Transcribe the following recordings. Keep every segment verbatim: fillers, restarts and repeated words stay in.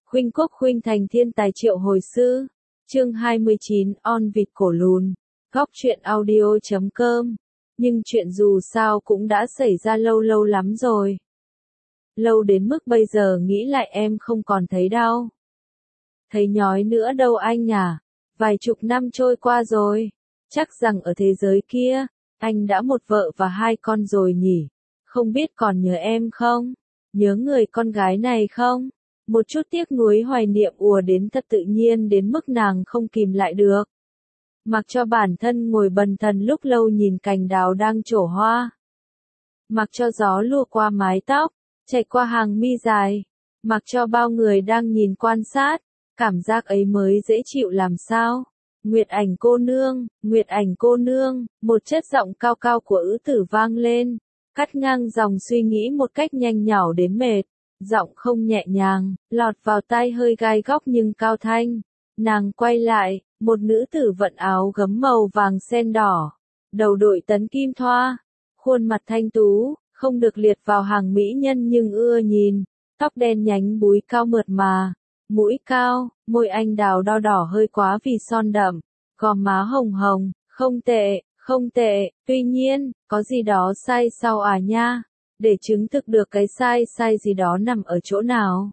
Khuynh Quốc khuynh thành thiên tài triệu hồi sư. Chương hai mươi chín, on vịt cổ lùn. Góc truyện audio chấm com. Nhưng chuyện dù sao cũng đã xảy ra lâu lâu lắm rồi. Lâu đến mức bây giờ nghĩ lại em không còn thấy đau. Thấy nhói nữa đâu anh à. Vài chục năm trôi qua rồi. Chắc rằng ở thế giới kia, anh đã một vợ và hai con rồi nhỉ. Không biết còn nhớ em không? Nhớ người con gái này không? Một chút tiếc nuối hoài niệm ùa đến thật tự nhiên đến mức nàng không kìm lại được. Mặc cho bản thân ngồi bần thần lúc lâu nhìn cành đào đang trổ hoa. Mặc cho gió lùa qua mái tóc, chạy qua hàng mi dài. Mặc cho bao người đang nhìn quan sát, cảm giác ấy mới dễ chịu làm sao. Nguyệt Ảnh cô nương, Nguyệt Ảnh cô nương, một chất giọng cao cao của ứ tử vang lên, cắt ngang dòng suy nghĩ một cách nhanh nhảu đến mệt. Giọng không nhẹ nhàng, lọt vào tai hơi gai góc nhưng cao thanh. Nàng quay lại, một nữ tử vận áo gấm màu vàng sen đỏ, đầu đội tấn kim thoa, khuôn mặt thanh tú, không được liệt vào hàng mỹ nhân nhưng ưa nhìn, tóc đen nhánh búi cao mượt mà, mũi cao, môi anh đào đo đỏ hơi quá vì son đậm, gò má hồng hồng, không tệ, không tệ, tuy nhiên, có gì đó sai sao à nha. Để chứng thực được cái sai sai gì đó nằm ở chỗ nào.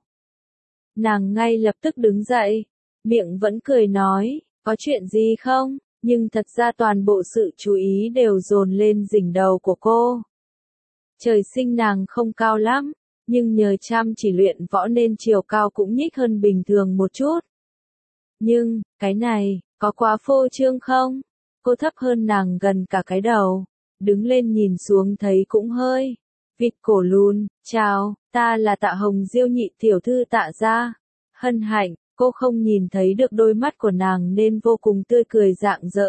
Nàng ngay lập tức đứng dậy, miệng vẫn cười nói, có chuyện gì không, nhưng thật ra toàn bộ sự chú ý đều dồn lên đỉnh đầu của cô. Trời sinh nàng không cao lắm, nhưng nhờ chăm chỉ luyện võ nên chiều cao cũng nhích hơn bình thường một chút. Nhưng, cái này, có quá phô trương không? Cô thấp hơn nàng gần cả cái đầu, đứng lên nhìn xuống thấy cũng hơi. Vịt cổ lùn, chào, ta là Tạ Hồng Diêu nhị tiểu thư Tạ gia. Hân hạnh, cô không nhìn thấy được đôi mắt của nàng nên vô cùng tươi cười rạng rỡ.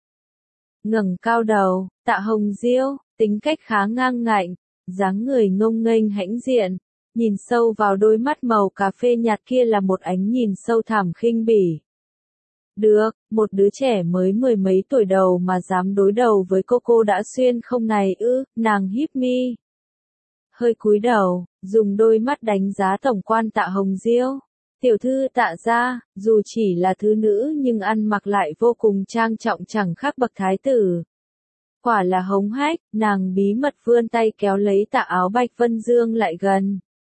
Ngẩng cao đầu, Tạ Hồng Diêu, tính cách khá ngang ngạnh, dáng người ngông nghênh hãnh diện, nhìn sâu vào đôi mắt màu cà phê nhạt kia là một ánh nhìn sâu thẳm khinh bỉ. Được, một đứa trẻ mới mười mấy tuổi đầu mà dám đối đầu với cô cô đã xuyên không này ư, nàng híp mi. Hơi cúi đầu, dùng đôi mắt đánh giá tổng quan Tạ Hồng Diêu. Tiểu thư Tạ gia, dù chỉ là thứ nữ nhưng ăn mặc lại vô cùng trang trọng chẳng khác bậc thái tử. Quả là hống hách, nàng bí mật vươn tay kéo lấy tà áo Bạch Vân Dương lại gần.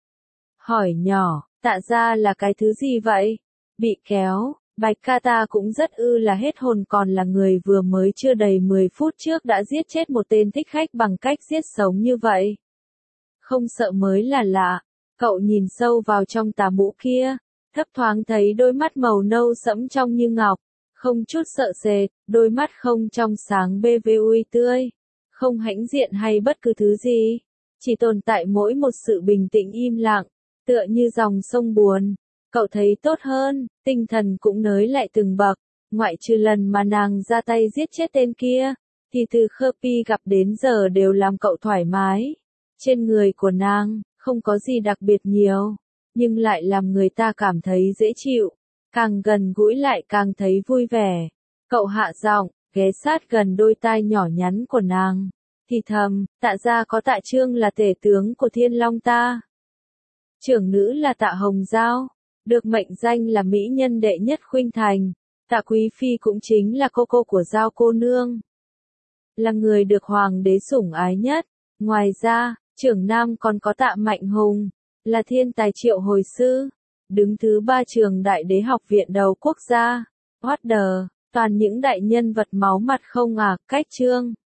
Hỏi nhỏ, Tạ gia là cái thứ gì vậy? Bị kéo, Bạch ca ta cũng rất ư là hết hồn còn là người vừa mới chưa đầy mười phút trước đã giết chết một tên thích khách bằng cách giết sống như vậy. Không sợ mới là lạ, cậu nhìn sâu vào trong tà mũ kia, thấp thoáng thấy đôi mắt màu nâu sẫm trong như ngọc, không chút sợ sệt, đôi mắt không trong sáng bê vê ui tươi, không hãnh diện hay bất cứ thứ gì, chỉ tồn tại mỗi một sự bình tĩnh im lặng, tựa như dòng sông buồn. Cậu thấy tốt hơn, tinh thần cũng nới lại từng bậc, ngoại trừ lần mà nàng ra tay giết chết tên kia, thì từ Khơ Pi gặp đến giờ đều làm cậu thoải mái. Trên người của nàng, không có gì đặc biệt nhiều, nhưng lại làm người ta cảm thấy dễ chịu, càng gần gũi lại càng thấy vui vẻ. Cậu hạ giọng, ghé sát gần đôi tai nhỏ nhắn của nàng, thì thầm, Tạ gia có Tạ Trương là tể tướng của Thiên Long ta. Trưởng nữ là Tạ Hồng Giao, được mệnh danh là mỹ nhân đệ nhất khuynh thành, Tạ Quý Phi cũng chính là cô cô của Giao cô nương. Là người được hoàng đế sủng ái nhất, ngoài ra, trưởng nam còn có Tạ Mạnh Hùng, là thiên tài triệu hồi sư, đứng thứ ba trường Đại Đế Học viện đầu quốc gia. What the, toàn những đại nhân vật máu mặt không à, cách Trương.